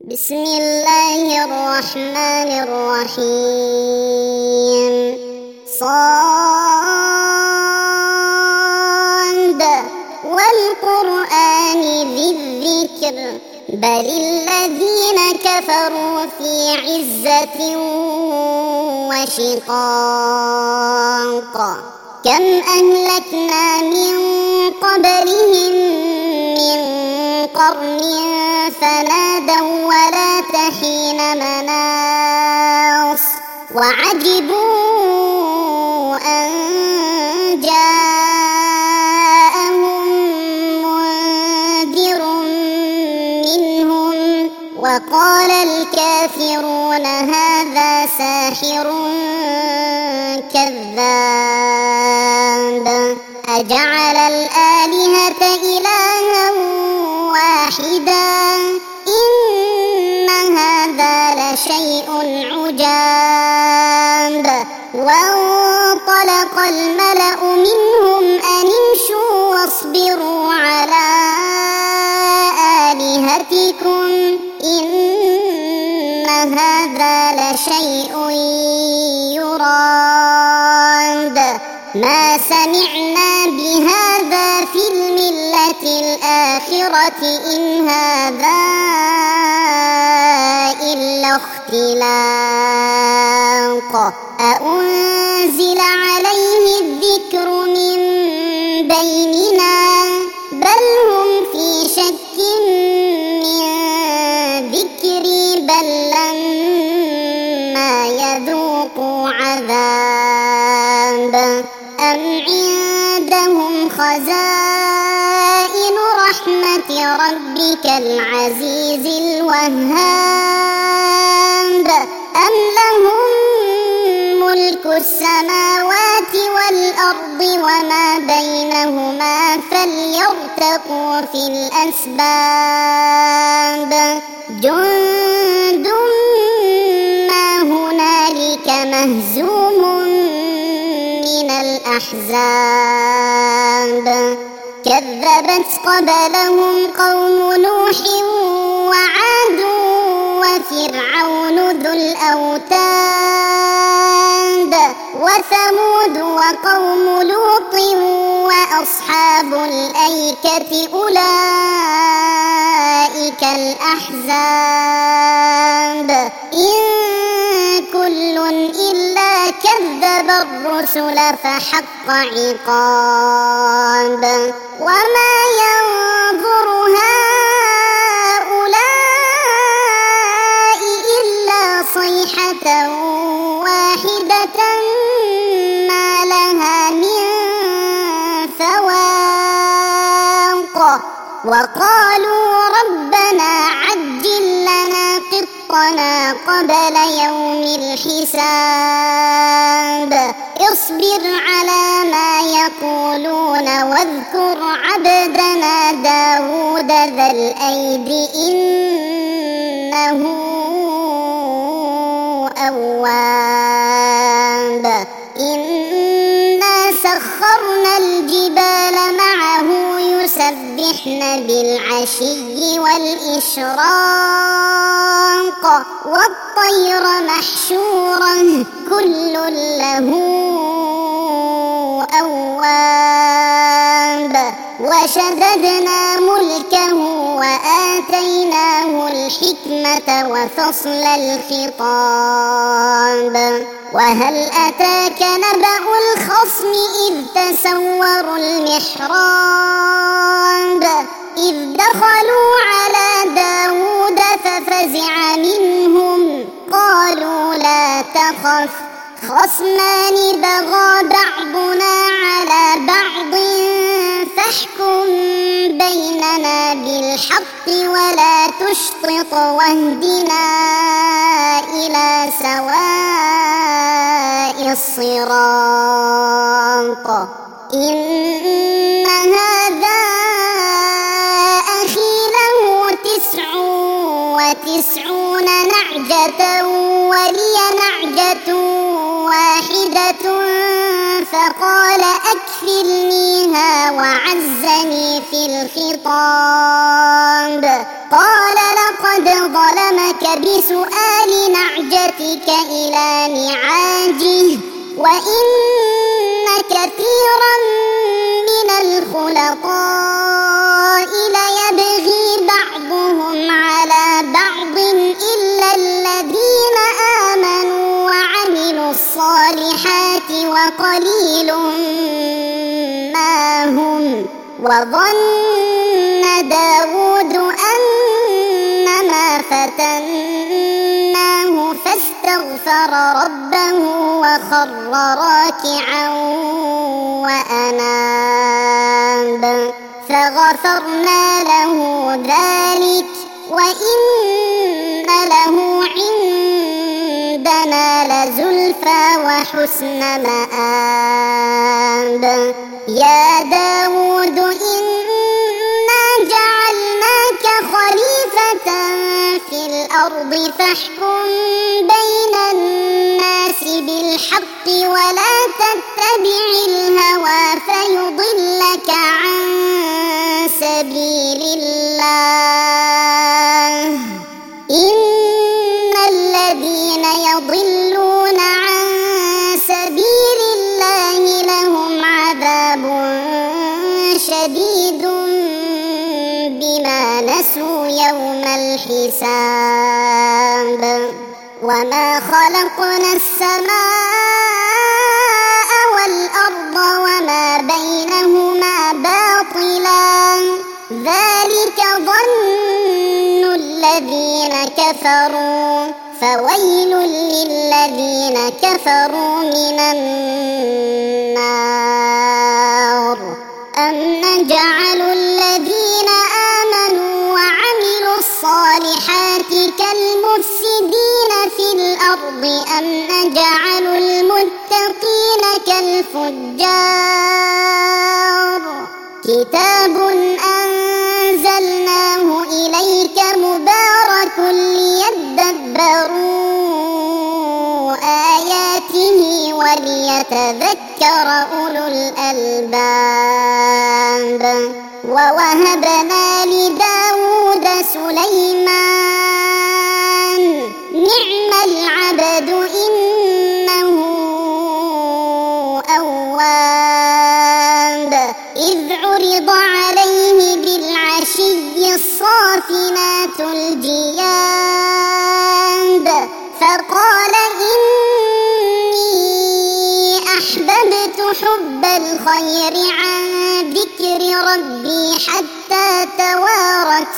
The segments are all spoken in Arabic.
بسم الله الرحمن الرحيم. صاد والقرآن ذي الذكر بل الذين كفروا في عزة وشقاق كم أهلكنا من قبلهم من قرن فنادوا ولا تحين مناص وعجبوا أن جاءهم منذر منهم وقال الكافرون هذا ساحر كذاب أجعل الآلهة إلها واحدا إن هذا لشيء عجاب. وانطلق الملأ منهم أن امشوا واصبروا على آلهتكم إن هذا لشيء يراد ما سمعنا بهذا في الملة الآخرة إن هذا إلا اختلاق أأنزل عليه الذكر من بيننا بل هم في شك من ذكري بل لما يذوقوا عذاب أم عندهم خزائن رحمة ربك العزيز الوهاب أم لهم ملك السماوات والأرض وما بينهما فليرتقوا في الأسباب جند ما هنالك مهزوم من الأحزاب كذبت قبلهم قوم نوح وعاد وفرعون ذو الأوتاد وثمود وقوم لوط وأصحاب الأيكة أولئك الأحزاب إن كل إلا كذب الرسل فحق عقاب وما ينظر هؤلاء إلا صيحة واحدة ما لها من فواق وقالوا ربنا عجل لنا قطنا قبل يوم الحساب اصبر على ما يقولون واذكر عبدنا داود ذا الأيد إنه أواب إنا سخرنا الجبال معه يسبحن بالعشي والإشراق والطير محشورا كل له أواب وشددنا ملكه وآتيناه الحكمة وفصل الخطاب وهل أتاك نبأ الخصم إذ تسوروا المحراب إذ دخلوا على داود ففزع منهم قالوا لا تخف خصمان بغى بعضنا على بعض فاحكم بيننا بالحق ولا تشطط واهدنا إلى سواء الصراط إن هذا أخي له 99 نعجة ولي نعجة واحدة فقال أكفلنيها وعزني في الخطاب قال لقد ظلمني فأتبعناك بسؤال نعجتك إلى نعاجه وإن كثيرا من الخلطاء ليبغي بعضهم على بعض إلا الذين آمنوا وعملوا الصالحات وقليل ما هم. وظن داود أنما فتناه فاستغفر ربه وخر راكعا وأناب فغفرنا له ذلك وإن له عندنا لزلفى وحسن مآب. يا داود إنا جعلناك خليفة في الأرض فاحكم بين الناس بالحق ولا تتبع الهوى فيضلك عن سبيل الله. إن الذين يضلون عن سبيل الله لهم عذاب شديد بما نسوا يوم الحساب. وما خلقنا السماء والأرض وما بينهما باطلا ذلك ظن الذين كفروا فويل للذين كفروا من النار. أم نجعل الذين آمنوا وعملوا الصالحات كالمفسدين في الأرض أم نجعل المتقين كالفجار. كتاب أنزلناه إليك مبارك ليدبروا آياته وليتذكر أولو الألباب. ووهبنا لداود سليمان نعم العبد إنه أواب. إذ عرض عليه بالعشي الصافنات الجياد فقال إني أحببت حب الخير عن ذكر ربي حتى توارت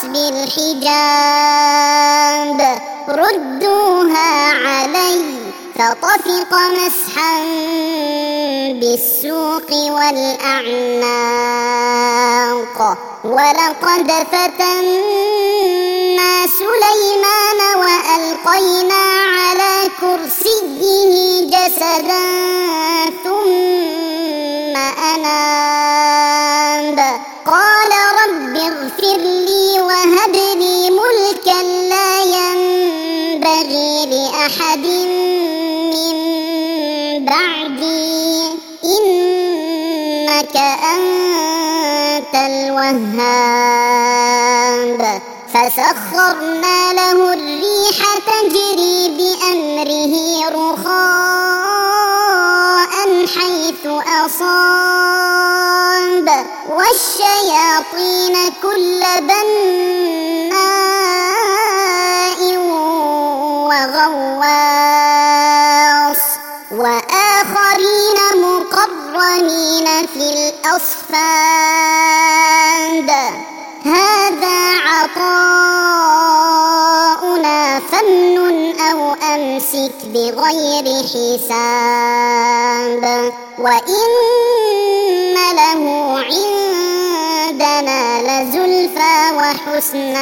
بالحجاب. ردوها علي فطفق مسحا بالسوق والأعناق. ولقد فتنا سليمان وألقينا على كرسيه جسدا ثم أناب قال رب اغفر لي وهب لي ملكا لا ينبغي لأحد من بعدي إنك أنت الوهاب. فسخرنا له الريح تجري بأمره رخاء حيث أصاب والشياطين كل بناء وغواص وآخرين مقرنين في الأصفاد. هذا عطاؤنا فامنن أو أمسك بغير حساب وإن له عندنا لزلفى وحسن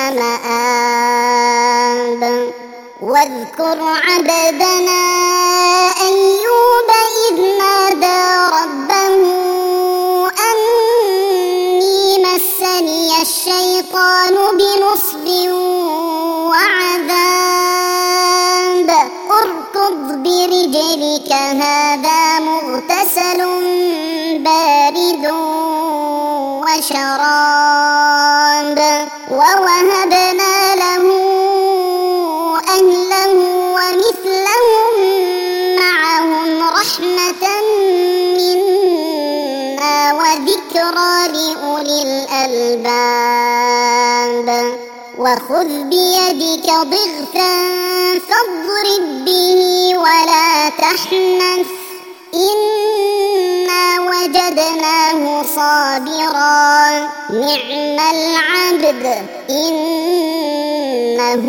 مآب. واذكر عبدنا أيوب إذ نادى ربه أني مسني الشيطان بنصب وعذاب. اركض برجلك هذا مغتسل بارد وشراب. ووهبنا له وخذ بيدك ضغثا فاضرب به ولا تحنث إنا وجدناه صابرا نعم العبد إنه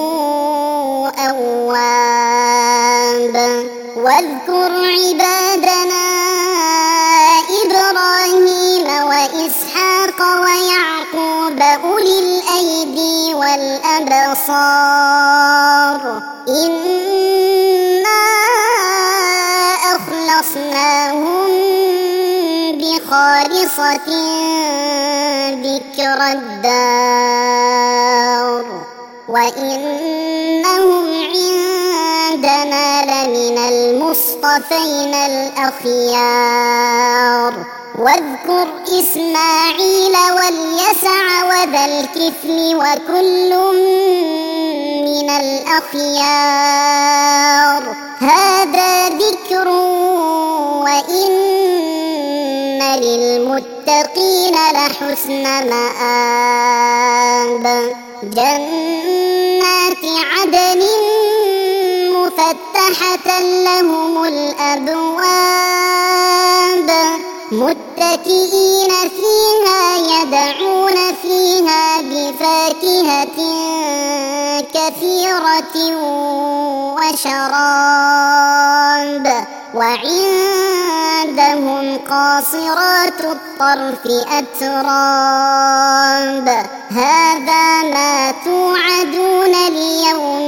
أواب واذكر عبادنا إبراهيم وإسحاق ويعقوب أولي الأيدي والأبصار إنا أخلصناهم بخالصة ذكر الدار وإنهم عندنا لمن المصطفين الأخيار واذكر إسماعيل واليسع وذا الكفل وكل من الأخيار هذا ذكر وإن للمتقين لحسن مآب جنات عدن مفتحة لهم الأبواب متكئين فيها يدعون فيها بفاكهة كثيرة وشراب وعندهم قاصرات الطرف أتراب هذا ما توعدون ليوم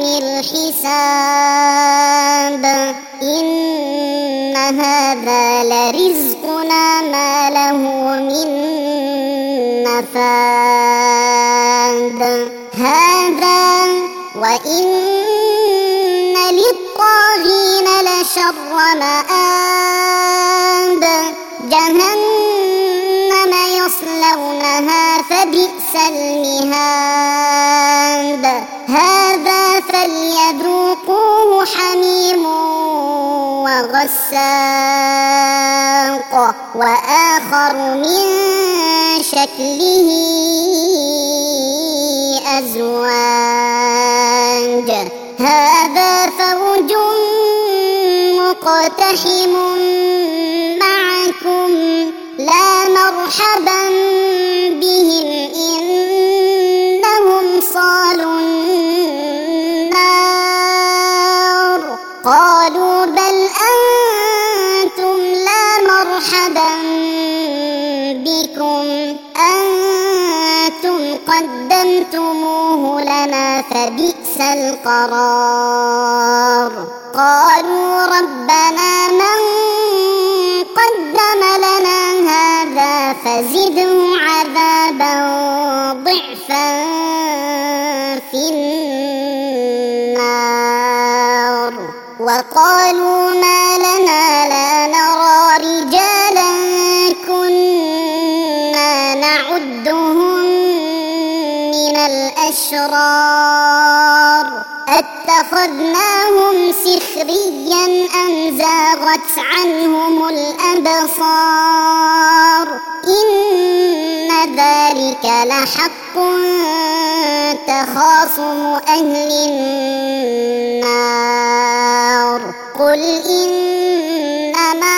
الحساب إن هذا لرزقنا ما له من نفاد هذا وإن للطاغين لشر مآب جهنم يصلونها فبئس المهاد هذا فليذوقوه حميم وغساق وآخر من شكله أزواج هذا فوج مقتحم معكم لا مرحبا بهم إنهم صالوا النار قالوا بل أنتم لا مرحبا بكم أنتم قدمتموه لنا فبئس القرار قالوا ربنا من قدم لنا هذا فزده عذابا ضعفا في النار وقالوا ما لنا لا نرى رجالا كنا نعدهم من الأشرار أتخذناهم سخريا أم زاغت عنهم الأبصار إن ذلك لحق تخاصم أهل النار قل إنما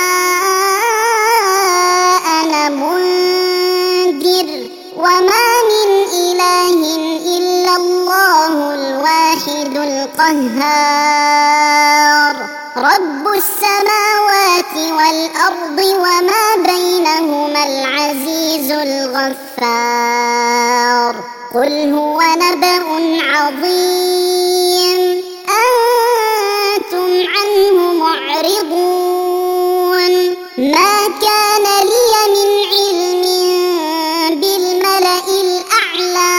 أنا منذر وما من إله إلا الله الواحد القهار رب السماوات والأرض وما بينهما العزيز الغفار قل هو نبأ عظيم أنتم عنه معرضون ما كان لي من علم بالملأ الأعلى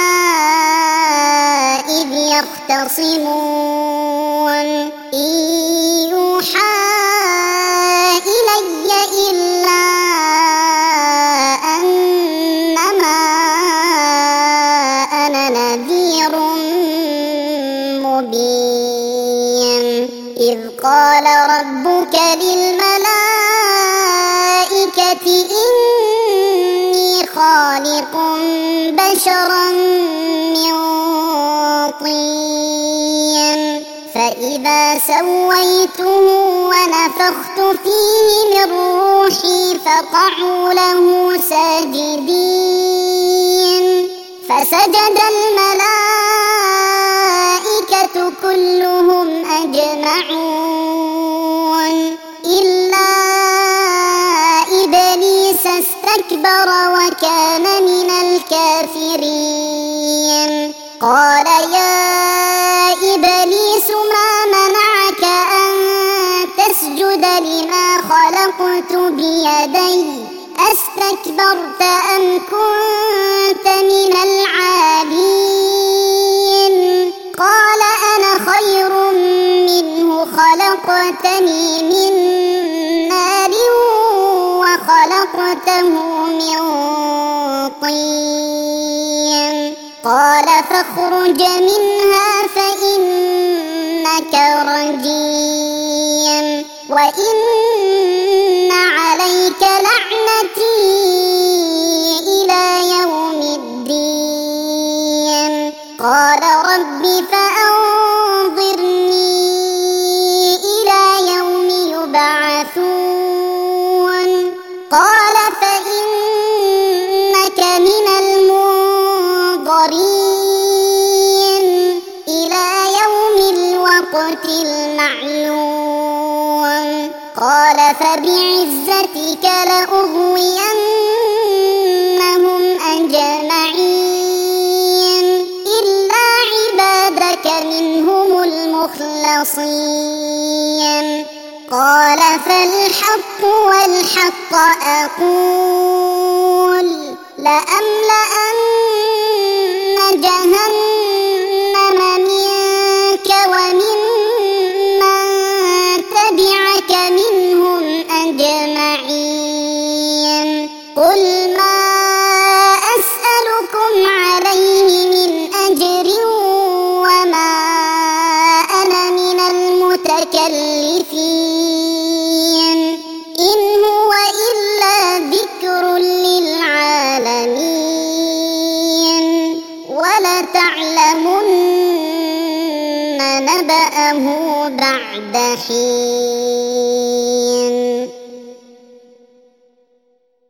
إذ يختصمون إن يوحى إلي إلا أنما أنا نذير مبين إذ قال ربك للملائكة إني خالق بشرا من فإذا سويته ونفخت فيه من روحي فقعوا له ساجدين فسجد الملائكة كلهم أجمعون إلا إبليس استكبر وكان من الكافرين قال يا إبليس ما منعك أن تسجد لما خلقت بيدي أستكبرت أم كنت من العالين قال أنا خير منه خلقتني من نار وخلقته من طين قال فاخرج منها فإنك رجيم وإن عليك لعنتي إلى يوم الدين قال رب فأنظرني إلى يوم يبعثون قال فإنك من المنظرين إلى يوم الوقت المعلوم قال فبعزتك لأغوينهم أجمعين إلا عبادك منهم المخلصين قال فالحق والحق أقول لأملأن جهنم منك ومن تبعك منهم أجمعين قل ما أسألكم عليه من أجر وما أنا من المتكلفين إن هو إلا ذكر للعالمين ولتعلمن نبأه بعد حين